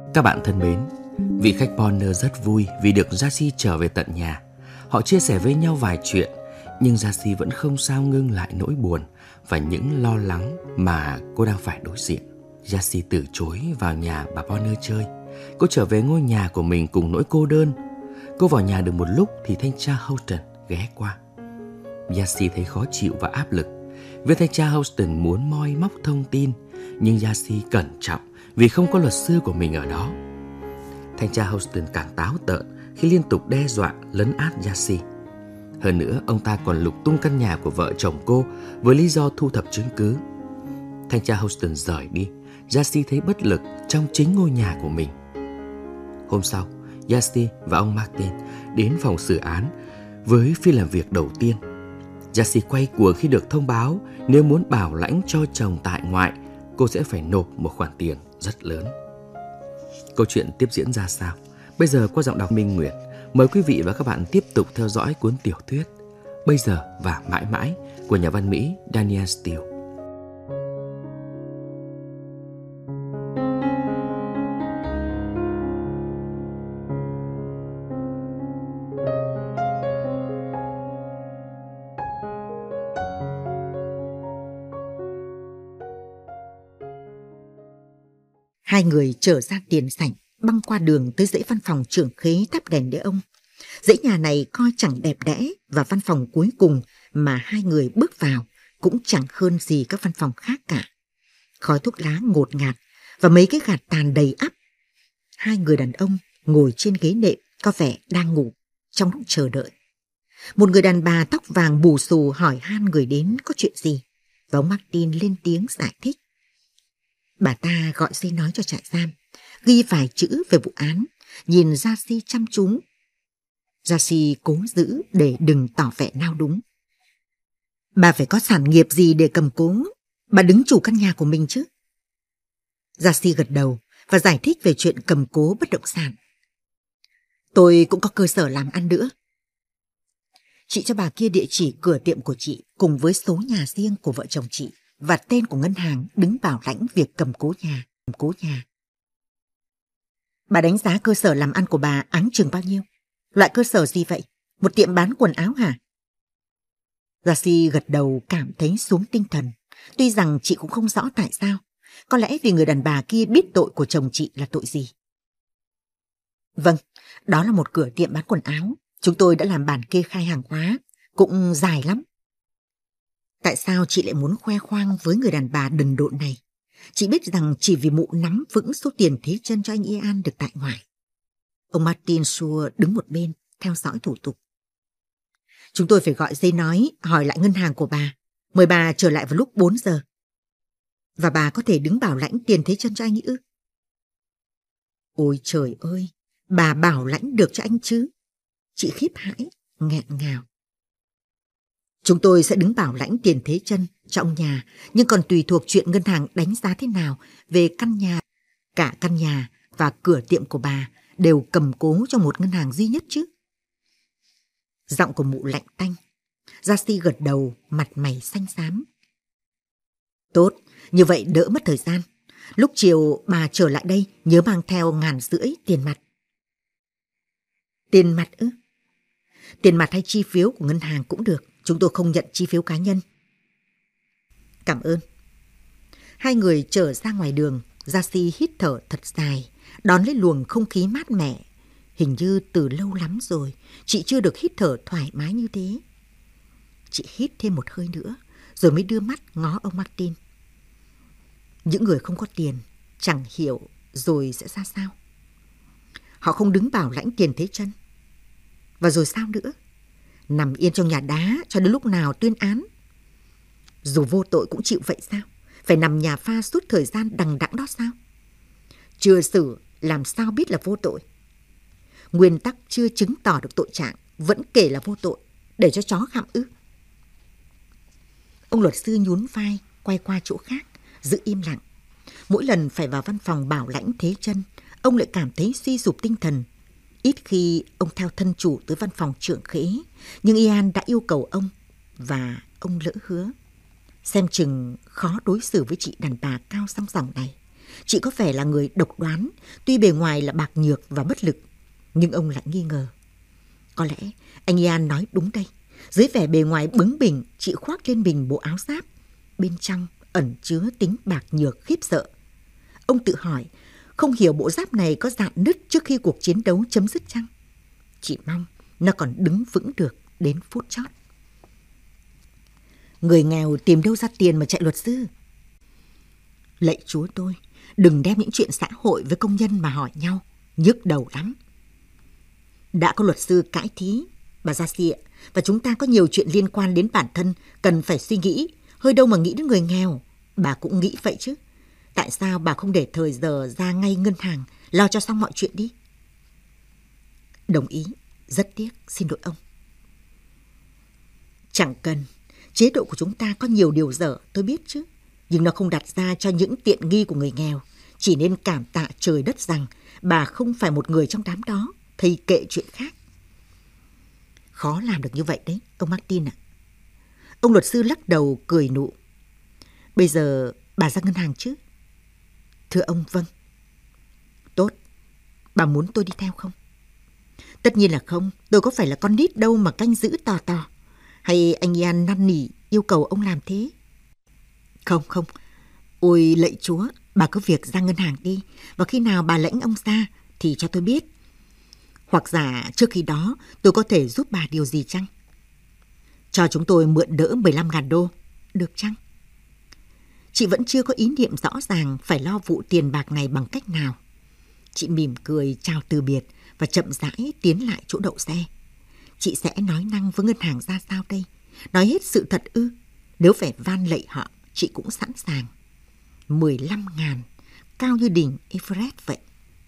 Các bạn thân mến, vị khách Bonner rất vui vì được Jacy trở về tận nhà. Họ chia sẻ với nhau vài chuyện, nhưng Jacy vẫn không sao ngưng lại nỗi buồn và những lo lắng mà cô đang phải đối diện. Jacy từ chối vào nhà bà Bonner chơi. Cô trở về ngôi nhà của mình cùng nỗi cô đơn. Cô vào nhà được một lúc thì thanh tra Houston ghé qua. Jacy thấy khó chịu và áp lực. Viên thanh tra Houston muốn moi móc thông tin, nhưng Jacy cẩn trọng vì không có luật sư của mình ở đó. Thanh tra Houston càng táo tợn khi liên tục đe dọa lấn át Jacy. Hơn nữa, ông ta còn lục tung căn nhà của vợ chồng cô với lý do thu thập chứng cứ. Thanh tra Houston rời đi, Jacy thấy bất lực trong chính ngôi nhà của mình. Hôm sau, Jacy và ông Martin đến phòng xử án với phiên làm việc đầu tiên. Jacy quay cuồng khi được thông báo nếu muốn bảo lãnh cho chồng tại ngoại, cô sẽ phải nộp một khoản tiền rất lớn. Câu chuyện tiếp diễn ra sao? Bây giờ qua giọng đọc Minh Nguyệt, mời quý vị và các bạn tiếp tục theo dõi cuốn tiểu thuyết Bây giờ và mãi mãi của nhà văn Mỹ Danielle Steel. Hai người trở ra tiền sảnh, băng qua đường tới dãy văn phòng trưởng khế thắp đèn để ông. Dãy nhà này coi chẳng đẹp đẽ và văn phòng cuối cùng mà hai người bước vào cũng chẳng hơn gì các văn phòng khác cả. Khói thuốc lá ngột ngạt và mấy cái gạt tàn đầy ắp. Hai người đàn ông ngồi trên ghế nệm có vẻ đang ngủ trong lúc chờ đợi. Một người đàn bà tóc vàng bù xù hỏi han người đến có chuyện gì, và ông Martin lên tiếng giải thích. Bà ta gọi dây nói cho trại giam, ghi vài chữ về vụ án, nhìn Jacy chăm chú. Jacy cố giữ để đừng tỏ vẻ nao đúng. Bà phải có sản nghiệp gì để cầm cố, bà đứng chủ căn nhà của mình chứ. Jacy gật đầu và giải thích về chuyện cầm cố bất động sản. Tôi cũng có cơ sở làm ăn nữa. Chị cho bà kia địa chỉ cửa tiệm của chị cùng với số nhà riêng của vợ chồng chị và tên của ngân hàng đứng bảo lãnh việc cầm cố nhà. Bà đánh giá cơ sở làm ăn của bà áng chừng bao nhiêu? Loại cơ sở gì vậy? Một tiệm bán quần áo hả? Jacy gật đầu cảm thấy xuống tinh thần. Tuy rằng chị cũng không rõ tại sao. Có lẽ vì người đàn bà kia biết tội của chồng chị là tội gì. Vâng, đó là một cửa tiệm bán quần áo. Chúng tôi đã làm bản kê khai hàng hóa. Cũng dài lắm. Tại sao chị lại muốn khoe khoang với người đàn bà đần độn này? Chị biết rằng chỉ vì mụ nắm vững số tiền thế chân cho anh Ian được tại ngoại. Ông Martin Schur đứng một bên, theo dõi thủ tục. Chúng tôi phải gọi dây nói, hỏi lại ngân hàng của bà. Mời bà trở lại vào lúc 4 giờ. Và bà có thể đứng bảo lãnh tiền thế chân cho anh ư? Ôi trời ơi, bà bảo lãnh được cho anh chứ? Chị khiếp hãi, nghẹn ngào. Chúng tôi sẽ đứng bảo lãnh tiền thế chân cho ông nhà, nhưng còn tùy thuộc chuyện ngân hàng đánh giá thế nào về căn nhà. Cả căn nhà và cửa tiệm của bà đều cầm cố cho một ngân hàng duy nhất chứ. Giọng của mụ lạnh tanh. Jacy gật đầu, mặt mày xanh xám. Tốt, như vậy đỡ mất thời gian. Lúc chiều bà trở lại đây nhớ mang theo 1,5 ngàn tiền mặt. Tiền mặt ư? Tiền mặt hay chi phiếu của ngân hàng cũng được. Chúng tôi không nhận chi phiếu cá nhân. Cảm ơn. Hai người trở ra ngoài đường. Jacy hít thở thật dài, đón lấy luồng không khí mát mẻ. Hình như từ lâu lắm rồi chị chưa được hít thở thoải mái như thế. Chị hít thêm một hơi nữa rồi mới đưa mắt ngó ông Martin. Những người không có tiền chẳng hiểu rồi sẽ ra sao. Họ không đứng bảo lãnh tiền thế chân. Và rồi sao nữa? Nằm yên trong nhà đá cho đến lúc nào tuyên án. Dù vô tội cũng chịu vậy sao? Phải nằm nhà pha suốt thời gian đằng đẵng đó sao? Chưa xử làm sao biết là vô tội? Nguyên tắc chưa chứng tỏ được tội trạng vẫn kể là vô tội, để cho chó gặm ư? Ông luật sư nhún vai, quay qua chỗ khác, giữ im lặng. Mỗi lần phải vào văn phòng bảo lãnh thế chân, ông lại cảm thấy suy sụp tinh thần. Ít khi ông theo thân chủ tới văn phòng trưởng khế, nhưng Ian đã yêu cầu ông và ông lỡ hứa. Xem chừng khó đối xử với chị đàn bà cao song sòng này. Chị có vẻ là người độc đoán, tuy bề ngoài là bạc nhược và bất lực, nhưng ông lại nghi ngờ. Có lẽ anh Ian nói đúng đây. Dưới vẻ bề ngoài bướng bỉnh, chị khoác lên mình bộ áo giáp. Bên trong ẩn chứa tính bạc nhược khiếp sợ. Ông tự hỏi, không hiểu bộ giáp này có rạn nứt trước khi cuộc chiến đấu chấm dứt chăng? Chị mong nó còn đứng vững được đến phút chót. Người nghèo tìm đâu ra tiền mà chạy luật sư? Lạy Chúa tôi, đừng đem những chuyện xã hội với công nhân mà hỏi nhau, nhức đầu lắm. Đã có luật sư cãi thí, bà Gia ạ, và chúng ta có nhiều chuyện liên quan đến bản thân, cần phải suy nghĩ, hơi đâu mà nghĩ đến người nghèo. Bà cũng nghĩ vậy chứ. Tại sao bà không để thời giờ ra ngay ngân hàng, lo cho xong mọi chuyện đi? Đồng ý, rất tiếc, xin lỗi ông. Chẳng cần, chế độ của chúng ta có nhiều điều dở, tôi biết chứ. Nhưng nó không đặt ra cho những tiện nghi của người nghèo. Chỉ nên cảm tạ trời đất rằng bà không phải một người trong đám đó, thầy kệ chuyện khác. Khó làm được như vậy đấy, ông Martin ạ. Ông luật sư lắc đầu cười nụ. Bây giờ bà ra ngân hàng chứ? Thưa ông, vâng. Tốt, bà muốn tôi đi theo không? Tất nhiên là không, tôi có phải là con nít đâu mà canh giữ tò tò. Hay anh Ian năn nỉ yêu cầu ông làm thế? Không. Ôi lạy Chúa, bà cứ việc ra ngân hàng đi. Và khi nào bà lãnh ông ra thì cho tôi biết. Hoặc giả trước khi đó tôi có thể giúp bà điều gì chăng? Cho chúng tôi mượn đỡ 15.000 đô, được chăng? Chị vẫn chưa có ý niệm rõ ràng phải lo vụ tiền bạc này bằng cách nào. Chị mỉm cười chào từ biệt và chậm rãi tiến lại chỗ đậu xe. Chị sẽ nói năng với ngân hàng ra sao đây? Nói hết sự thật ư? Nếu phải van lạy họ, chị cũng sẵn sàng. 15.000, cao như đỉnh Everest vậy.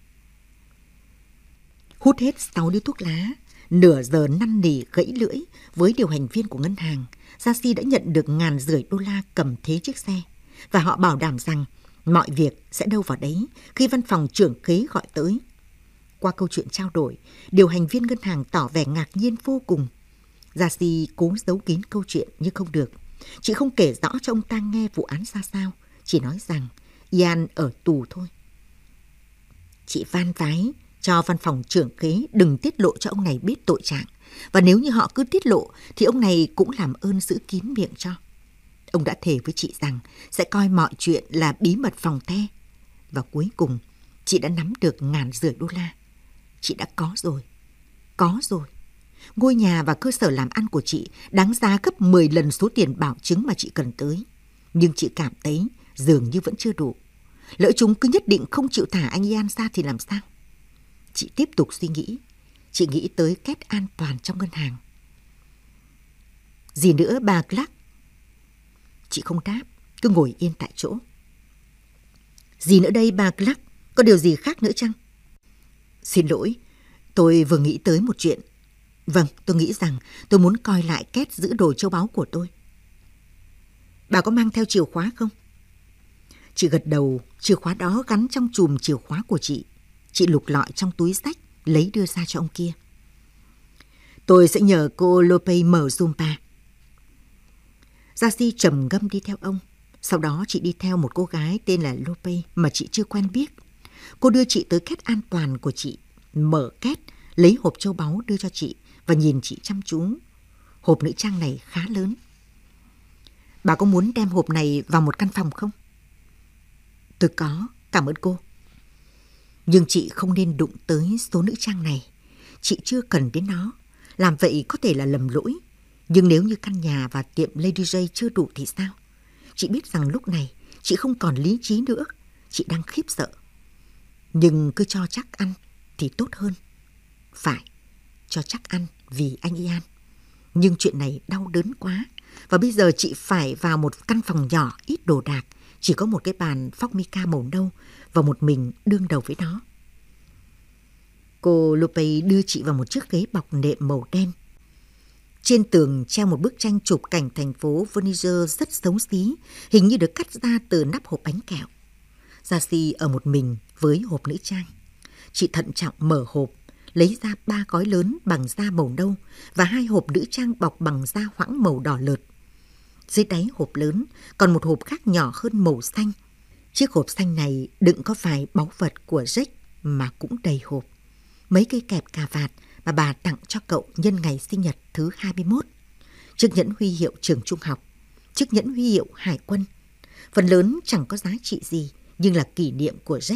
Hút hết 6 điếu thuốc lá, nửa giờ năn nỉ gãy lưỡi với điều hành viên của ngân hàng, Gia đã nhận được $150,000 cầm thế chiếc xe. Và họ bảo đảm rằng mọi việc sẽ đâu vào đấy khi văn phòng trưởng khế gọi tới. Qua câu chuyện trao đổi, điều hành viên ngân hàng tỏ vẻ ngạc nhiên vô cùng. Gia cố giấu kín câu chuyện nhưng không được. Chị không kể rõ cho ông ta nghe vụ án ra sao, chỉ nói rằng Ian ở tù thôi. Chị van vái cho văn phòng trưởng khế đừng tiết lộ cho ông này biết tội trạng. Và nếu như họ cứ tiết lộ thì ông này cũng làm ơn giữ kín miệng cho. Ông đã thề với chị rằng sẽ coi mọi chuyện là bí mật phòng the. Và cuối cùng, chị đã nắm được $150,000. Chị đã có rồi. Ngôi nhà và cơ sở làm ăn của chị đáng giá gấp 10 lần số tiền bảo chứng mà chị cần tới. Nhưng chị cảm thấy dường như vẫn chưa đủ. Lỡ chúng cứ nhất định không chịu thả anh Ian ra thì làm sao? Chị tiếp tục suy nghĩ. Chị nghĩ tới két an toàn trong ngân hàng. Gì nữa bà Clark? Chị không đáp, cứ ngồi yên tại chỗ. Gì nữa đây bà Clark? Có điều gì khác nữa chăng? Xin lỗi, tôi vừa nghĩ tới một chuyện. Vâng, tôi nghĩ rằng tôi muốn coi lại két giữ đồ châu báu của tôi. Bà có mang theo chìa khóa không? Chị gật đầu, chìa khóa đó gắn trong chùm chìa khóa của chị. Chị lục lọi trong túi xách, lấy đưa ra cho ông kia. Tôi sẽ nhờ cô Lope mở giùm bà. Gia trầm ngâm đi theo ông. Sau đó chị đi theo một cô gái tên là Lope mà chị chưa quen biết. Cô đưa chị tới két an toàn của chị, mở két, lấy hộp châu báu đưa cho chị và nhìn chị chăm chú. Hộp nữ trang này khá lớn. Bà có muốn đem hộp này vào một căn phòng không? Tôi có, cảm ơn cô. Nhưng chị không nên đụng tới số nữ trang này. Chị chưa cần đến nó. Làm vậy có thể là lầm lỗi. Nhưng nếu như căn nhà và tiệm Lady J chưa đủ thì sao? Chị biết rằng lúc này chị không còn lý trí nữa. Chị đang khiếp sợ. Nhưng cứ cho chắc ăn thì tốt hơn. Phải, cho chắc ăn vì anh Ian. Nhưng chuyện này đau đớn quá. Và bây giờ chị phải vào một căn phòng nhỏ ít đồ đạc. Chỉ có một cái bàn Formica màu nâu và một mình đương đầu với nó. Cô Lope đưa chị vào một chiếc ghế bọc nệm màu đen. Trên tường treo một bức tranh chụp cảnh thành phố Venice rất xấu xí, hình như được cắt ra từ nắp hộp bánh kẹo. Gia ở một mình với hộp nữ trang. Chị thận trọng mở hộp, lấy ra 3 gói lớn bằng da màu nâu và 2 hộp nữ trang bọc bằng da hoãng màu đỏ lợt. Dưới đáy hộp lớn còn một hộp khác nhỏ hơn màu xanh. Chiếc hộp xanh này đựng có vài báu vật của Jack mà cũng đầy hộp. Mấy cây kẹp cà vạt mà bà tặng cho cậu nhân ngày sinh nhật thứ 21. Chiếc nhẫn huy hiệu trường trung học, chiếc nhẫn huy hiệu hải quân. Phần lớn chẳng có giá trị gì nhưng là kỷ niệm của Jack.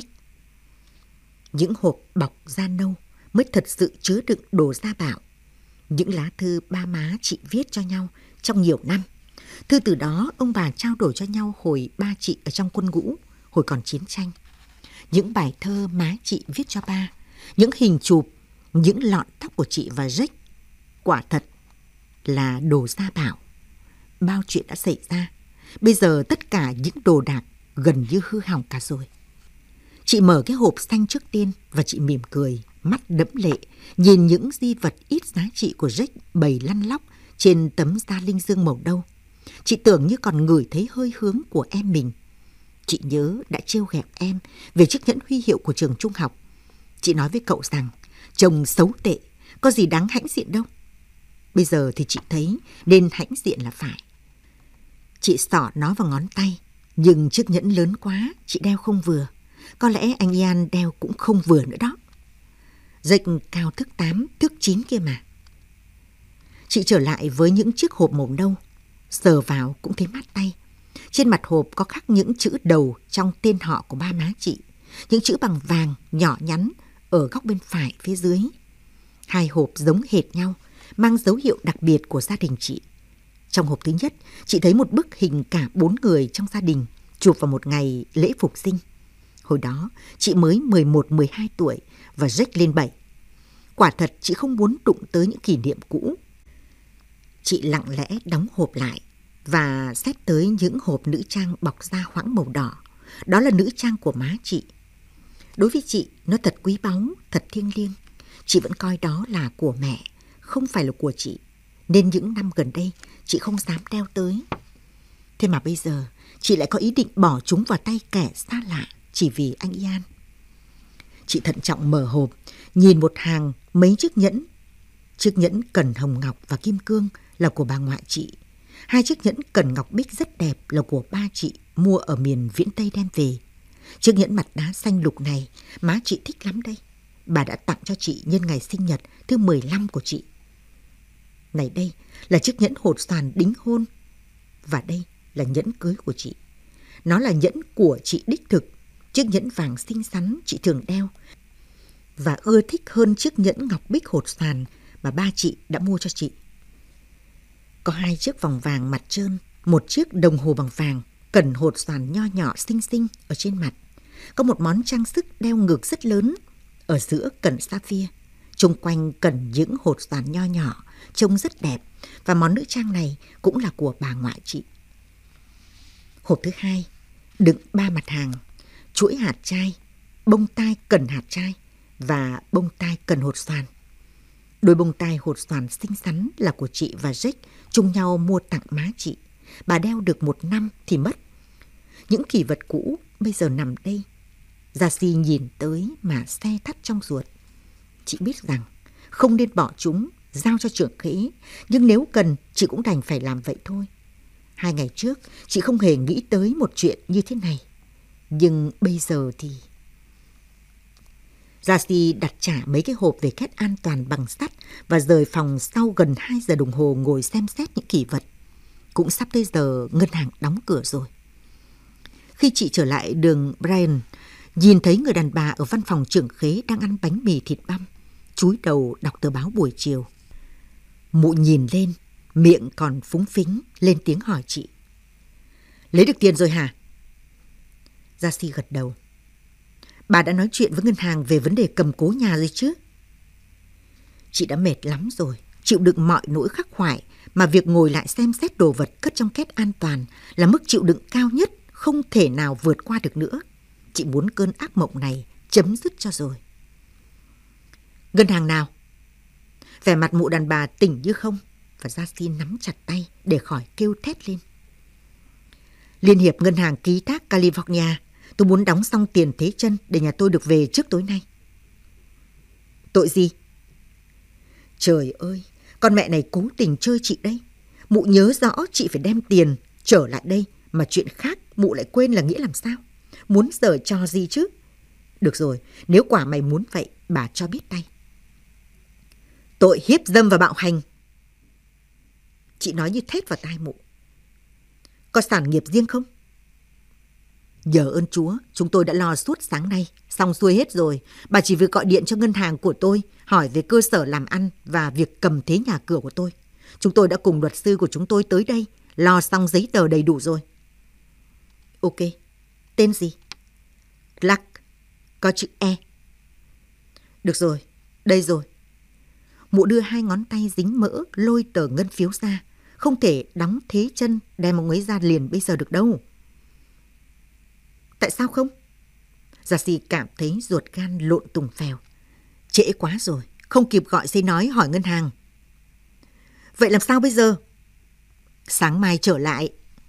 Những hộp bọc da nâu mới thật sự chứa đựng đồ gia bảo. Những lá thư ba má chị viết cho nhau trong nhiều năm. Thư từ đó ông bà trao đổi cho nhau hồi ba chị ở trong quân ngũ, hồi còn chiến tranh. Những bài thơ má chị viết cho ba, những hình chụp, những lọn tóc của chị và Jack. Quả thật là đồ gia bảo. Bao chuyện đã xảy ra. Bây giờ tất cả những đồ đạc gần như hư hỏng cả rồi. Chị mở cái hộp xanh trước tiên và chị mỉm cười, mắt đẫm lệ, nhìn những di vật ít giá trị của Jack bày lăn lóc trên tấm da linh dương màu nâu. Chị tưởng như còn ngửi thấy hơi hướng của em mình. Chị nhớ đã trêu ghẹo em về chiếc nhẫn huy hiệu của trường trung học. Chị nói với cậu rằng chồng xấu tệ, có gì đáng hãnh diện đâu. Bây giờ thì chị thấy nên hãnh diện là phải. Chị xỏ nó vào ngón tay, nhưng chiếc nhẫn lớn quá, chị đeo không vừa. Có lẽ anh Ian đeo cũng không vừa nữa đó. Jack cao thước 8, thước 9 kia mà. Chị trở lại với những chiếc hộp màu nâu, sờ vào cũng thấy mát tay. Trên mặt hộp có khắc những chữ đầu trong tên họ của ba má chị, những chữ bằng vàng nhỏ nhắn ở góc bên phải phía dưới. Hai hộp giống hệt nhau, mang dấu hiệu đặc biệt của gia đình chị. Trong hộp thứ nhất, chị thấy một bức hình cả 4 người trong gia đình, chụp vào một ngày lễ phục sinh. Hồi đó, chị mới 11-12 tuổi và Jack lên 7. Quả thật chị không muốn đụng tới những kỷ niệm cũ. Chị lặng lẽ đóng hộp lại và xét tới những hộp nữ trang bọc da hoãng màu đỏ. Đó là nữ trang của má chị. Đối với chị, nó thật quý báu, thật thiêng liêng. Chị vẫn coi đó là của mẹ, không phải là của chị. Nên những năm gần đây, chị không dám đeo tới. Thế mà bây giờ, chị lại có ý định bỏ chúng vào tay kẻ xa lạ chỉ vì anh Ian. Chị thận trọng mở hộp, nhìn một hàng mấy chiếc nhẫn. Chiếc nhẫn cần hồng ngọc và kim cương là của bà ngoại chị. Hai chiếc nhẫn cần ngọc bích rất đẹp là của ba chị mua ở miền Viễn Tây đem về. Chiếc nhẫn mặt đá xanh lục này má chị thích lắm đây. Bà đã tặng cho chị nhân ngày sinh nhật thứ 15 của chị. Này đây là chiếc nhẫn hột xoàn đính hôn. Và đây là nhẫn cưới của chị. Nó là nhẫn của chị đích thực. Chiếc nhẫn vàng xinh xắn chị thường đeo và ưa thích hơn chiếc nhẫn ngọc bích hột xoàn mà ba chị đã mua cho chị. Có hai chiếc vòng vàng mặt trơn, một chiếc đồng hồ bằng vàng, cần hột xoàn nho nhỏ xinh xinh ở trên mặt. Có một món trang sức đeo ngược rất lớn ở giữa cần sapphire. Xung quanh cần những hột xoàn nho nhỏ, trông rất đẹp, và món nữ trang này cũng là của bà ngoại chị. Hộp thứ hai đựng 3 mặt hàng: chuỗi hạt trai, bông tai cần hạt trai và bông tai cần hột xoàn. Đôi bông tai hột xoàn xinh xắn là của chị và Jack chung nhau mua tặng má chị. Bà đeo được 1 năm thì mất. Những kỷ vật cũ bây giờ nằm đây. Gia Si nhìn tới mà se thắt trong ruột. Chị biết rằng không nên bỏ chúng giao cho trưởng khế, nhưng nếu cần chị cũng đành phải làm vậy thôi. 2 ngày trước chị không hề nghĩ tới một chuyện như thế này. Nhưng bây giờ thì... Gia Si đặt trả mấy cái hộp về két an toàn bằng sắt và rời phòng sau gần 2 giờ đồng hồ ngồi xem xét những kỷ vật. Cũng sắp tới giờ ngân hàng đóng cửa rồi. Khi chị trở lại đường Brian, nhìn thấy người đàn bà ở văn phòng trưởng khế đang ăn bánh mì thịt băm, chúi đầu đọc tờ báo buổi chiều. Mụ nhìn lên, miệng còn phúng phính, lên tiếng hỏi chị: "Lấy được tiền rồi hả?" Gia Si gật đầu. "Bà đã nói chuyện với ngân hàng về vấn đề cầm cố nhà rồi chứ?" Chị đã mệt lắm rồi, chịu đựng mọi nỗi khắc khoải, mà việc ngồi lại xem xét đồ vật cất trong két an toàn là mức chịu đựng cao nhất, không thể nào vượt qua được nữa. Chị muốn cơn ác mộng này chấm dứt cho rồi. "Ngân hàng nào?" Vẻ mặt mụ đàn bà tỉnh như không, và Gia Si nắm chặt tay để khỏi kêu thét lên. "Liên hiệp ngân hàng ký thác California. Tôi muốn đóng xong tiền thế chân để nhà tôi được về trước tối nay." "Tội gì?" "Trời ơi, con mẹ này cố tình chơi chị đây. Mụ nhớ rõ chị phải đem tiền trở lại đây, mà chuyện khác mụ lại quên là nghĩa làm sao. Muốn giở trò gì chứ? Được rồi, nếu quả mày muốn vậy, bà cho biết tay. Tội hiếp dâm và bạo hành. Chị nói như thét vào tai mụ. Có sản nghiệp riêng không? Nhờ ơn Chúa, chúng tôi đã lo suốt sáng nay, xong xuôi hết rồi. Bà chỉ việc gọi điện cho ngân hàng của tôi, hỏi về cơ sở làm ăn và việc cầm thế nhà cửa của tôi. Chúng tôi đã cùng luật sư của chúng tôi tới đây, lo xong giấy tờ đầy đủ rồi. Ok, tên gì? Clark, có chữ E. Được rồi, đây rồi. Mụ đưa 2 ngón tay dính mỡ lôi tờ ngân phiếu ra. Không thể đóng thế chân đem ông ấy ra liền bây giờ được đâu. Tại sao không? Gia-si cảm thấy ruột gan lộn tùng phèo. Trễ quá rồi, không kịp gọi giấy nói hỏi ngân hàng. Vậy làm sao bây giờ? Sáng mai trở lại.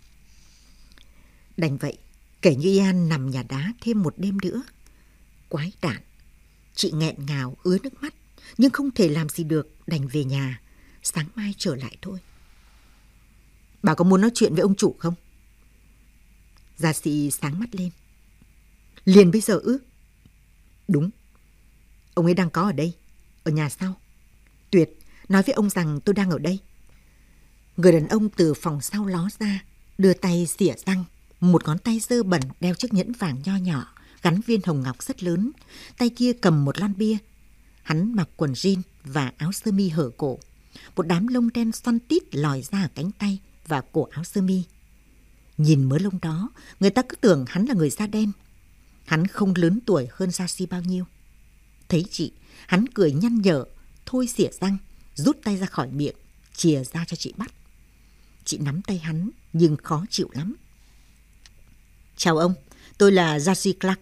Đành vậy, kể như Ian nằm nhà đá thêm một đêm nữa. Quái đản. Chị nghẹn ngào ứa nước mắt, nhưng không thể làm gì được, đành về nhà. Sáng mai trở lại thôi. Bà có muốn nói chuyện với ông chủ không? Gia-si sáng mắt lên. Liền bây giờ ư? Đúng. Ông ấy đang có ở đây, ở nhà sau. Tuyệt, nói với ông rằng tôi đang ở đây. Người đàn ông từ phòng sau ló ra, đưa tay xỉa răng. Một ngón tay dơ bẩn đeo chiếc nhẫn vàng nho nhỏ, gắn viên hồng ngọc rất lớn. Tay kia cầm một lon bia. Hắn mặc quần jean và áo sơ mi hở cổ. Một đám lông đen xoăn tít lòi ra ở cánh tay và cổ áo sơ mi. Nhìn mớ lông đó, người ta cứ tưởng hắn là người da đen. Hắn không lớn tuổi hơn Gia-si bao nhiêu. Thấy chị, hắn cười nhăn nhở, thôi xỉa răng, rút tay ra khỏi miệng, chìa ra cho chị bắt. Chị nắm tay hắn, nhưng khó chịu lắm. Chào ông, tôi là Gia-si Clark.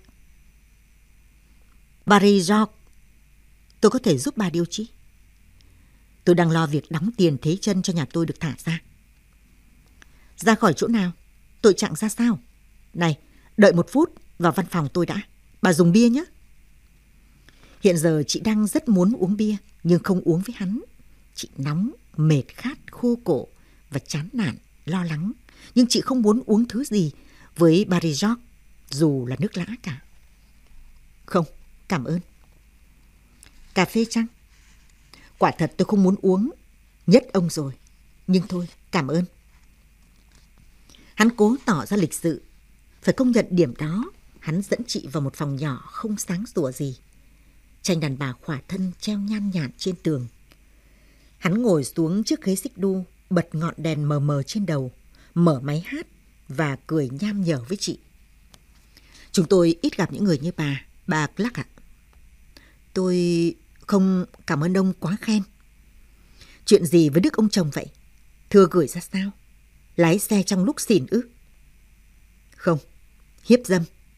Barry George, tôi có thể giúp bà điều chi? Tôi đang lo việc đóng tiền thế chân cho nhà tôi được thả ra. Ra khỏi chỗ nào? Tội trạng ra sao? Này, đợi một phút, vào văn phòng tôi đã. Bà dùng bia nhé. Hiện giờ chị đang rất muốn uống bia, nhưng không uống với hắn. Chị nóng, mệt khát, khô cổ và chán nản, lo lắng. Nhưng chị không muốn uống thứ gì với Barry George, dù là nước lã cả. Không, cảm ơn. Cà phê chăng? Quả thật tôi không muốn uống. Nhất ông rồi. Nhưng thôi, cảm ơn. Hắn cố tỏ ra lịch sự. Phải công nhận điểm đó, hắn dẫn chị vào một phòng nhỏ không sáng sủa gì. Tranh đàn bà khỏa thân treo nhan nhản trên tường. Hắn ngồi xuống chiếc ghế xích đu, bật ngọn đèn mờ mờ trên đầu, mở máy hát và cười nham nhở với chị. Chúng tôi ít gặp những người như bà Clark ạ. Tôi không cảm ơn ông quá khen. Chuyện gì với đức ông chồng vậy? Thưa gửi ra sao? Lái xe trong lúc xỉn ư? Không, hiếp dâm.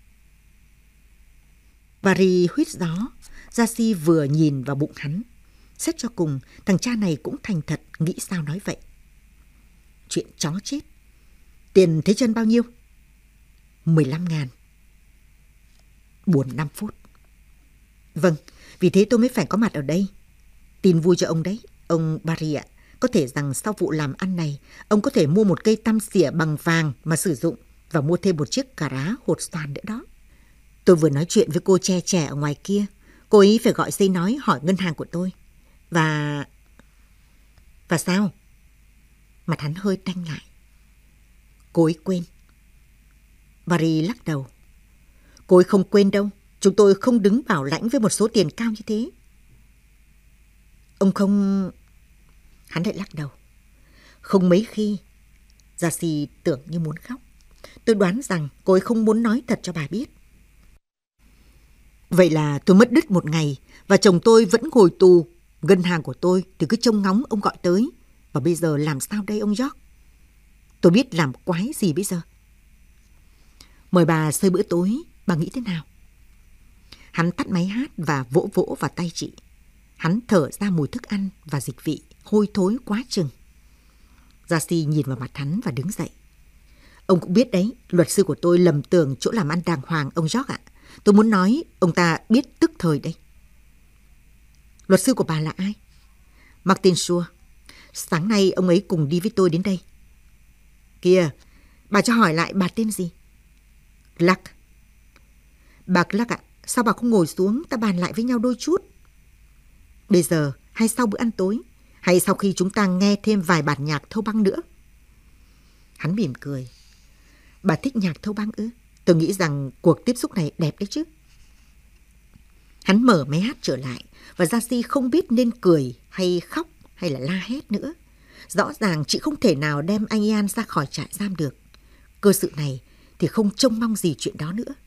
Barry huýt gió. Gia-si vừa nhìn vào bụng hắn. Xét cho cùng, thằng cha này cũng thành thật, nghĩ sao nói vậy. Chuyện chó chết. Tiền thế chân bao nhiêu? 15.000. Buồn 5 phút. Vâng, vì thế tôi mới phải có mặt ở đây. Tin vui cho ông đấy, ông Barry ạ. Có thể rằng sau vụ làm ăn này, ông có thể mua một cây tăm xỉa bằng vàng mà sử dụng và mua thêm một chiếc cà rá hột xoàn nữa đó. Tôi vừa nói chuyện với cô trẻ ở ngoài kia. Cô ấy phải gọi dây nói hỏi ngân hàng của tôi. Và sao? Mặt hắn hơi tanh lại. Cô ấy quên. Barry lắc đầu. Cô ấy không quên đâu. Chúng tôi không đứng bảo lãnh với một số tiền cao như thế. Ông không... Hắn lại lắc đầu. Không mấy khi. Gia-si tưởng như muốn khóc. Tôi đoán rằng cô ấy không muốn nói thật cho bà biết. Vậy là tôi mất đứt một ngày và chồng tôi vẫn ngồi tù. Ngân hàng của tôi thì cứ trông ngóng ông gọi tới. Và bây giờ làm sao đây ông George? Tôi biết làm quái gì bây giờ. Mời bà xơi bữa tối, bà nghĩ thế nào? Hắn tắt máy hát và vỗ vỗ vào tay chị. Hắn thở ra mùi thức ăn và dịch vị hôi thối quá chừng. Gia-si nhìn vào mặt hắn và đứng dậy. Ông cũng biết đấy, luật sư của tôi lầm tưởng chỗ làm ăn đàng hoàng ông George ạ. Tôi muốn nói ông ta biết tức thời đây. Luật sư của bà là ai? Martin Shaw. Sáng nay ông ấy cùng đi với tôi đến đây. Kìa, bà cho hỏi lại bà tên gì? Clark. Bà Clark ạ, sao bà không ngồi xuống ta bàn lại với nhau đôi chút? Bây giờ hay sau bữa ăn tối, hay sau khi chúng ta nghe thêm vài bản nhạc thâu băng nữa? Hắn mỉm cười. Bà thích nhạc thâu băng ư? Tôi nghĩ rằng cuộc tiếp xúc này đẹp đấy chứ. Hắn mở máy hát trở lại và Gia-si không biết nên cười hay khóc hay là la hét nữa. Rõ ràng chị không thể nào đem anh Ian ra khỏi trại giam được. Cơ sự này thì không trông mong gì chuyện đó nữa.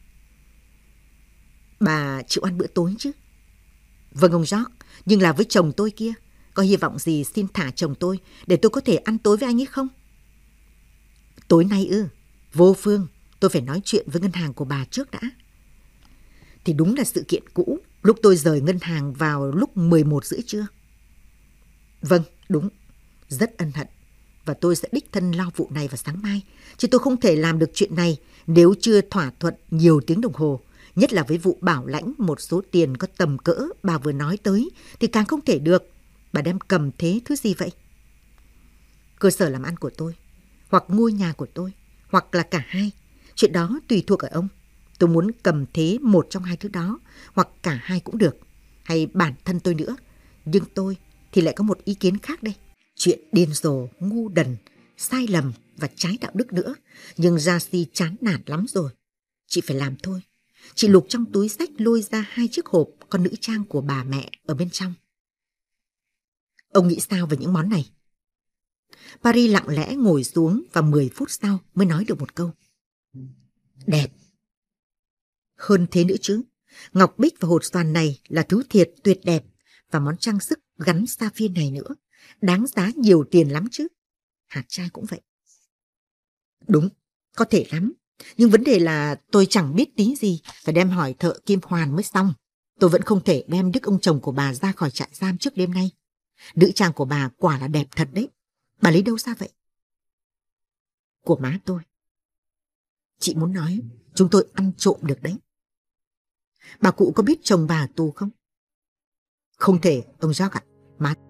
Bà chịu ăn bữa tối chứ? Vâng ông George, nhưng là với chồng tôi kia. Có hy vọng gì xin thả chồng tôi để tôi có thể ăn tối với anh ấy không? Tối nay ư? Vô phương, tôi phải nói chuyện với ngân hàng của bà trước đã. Thì đúng là sự kiện cũ, lúc tôi rời ngân hàng vào lúc 11 rưỡi trưa. Vâng, đúng, rất ân hận. Và tôi sẽ đích thân lo vụ này vào sáng mai. Chứ tôi không thể làm được chuyện này nếu chưa thỏa thuận nhiều tiếng đồng hồ. Nhất là với vụ bảo lãnh một số tiền có tầm cỡ bà vừa nói tới thì càng không thể được. Bà đem cầm thế thứ gì vậy? Cơ sở làm ăn của tôi, hoặc ngôi nhà của tôi, hoặc là cả hai. Chuyện đó tùy thuộc ở ông. Tôi muốn cầm thế một trong hai thứ đó, hoặc cả hai cũng được. Hay bản thân tôi nữa. Nhưng tôi thì lại có một ý kiến khác đây. Chuyện điên rồ, ngu đần, sai lầm và trái đạo đức nữa. Nhưng Gia-si chán nản lắm rồi. Chị phải làm thôi. Chị lục trong túi xách lôi ra 2 chiếc hộp con nữ trang của bà mẹ ở bên trong. Ông nghĩ sao về những món này? Paris lặng lẽ ngồi xuống và 10 phút sau mới nói được một câu. Đẹp. Hơn thế nữa chứ. Ngọc bích và hột xoàn này là thứ thiệt tuyệt đẹp. Và món trang sức gắn sapphire này nữa. Đáng giá nhiều tiền lắm chứ. Hạt trai cũng vậy. Đúng, có thể lắm. Nhưng vấn đề là tôi chẳng biết tí gì. Phải đem hỏi thợ kim hoàn mới xong. Tôi vẫn không thể đem đức ông chồng của bà ra khỏi trại giam trước đêm nay. Nữ trang của bà quả là đẹp thật đấy. Bà lấy đâu ra vậy? Của má tôi. Chị muốn nói chúng tôi ăn trộm được đấy. Bà cụ có biết chồng bà tù không? Không thể, ông George ạ. Má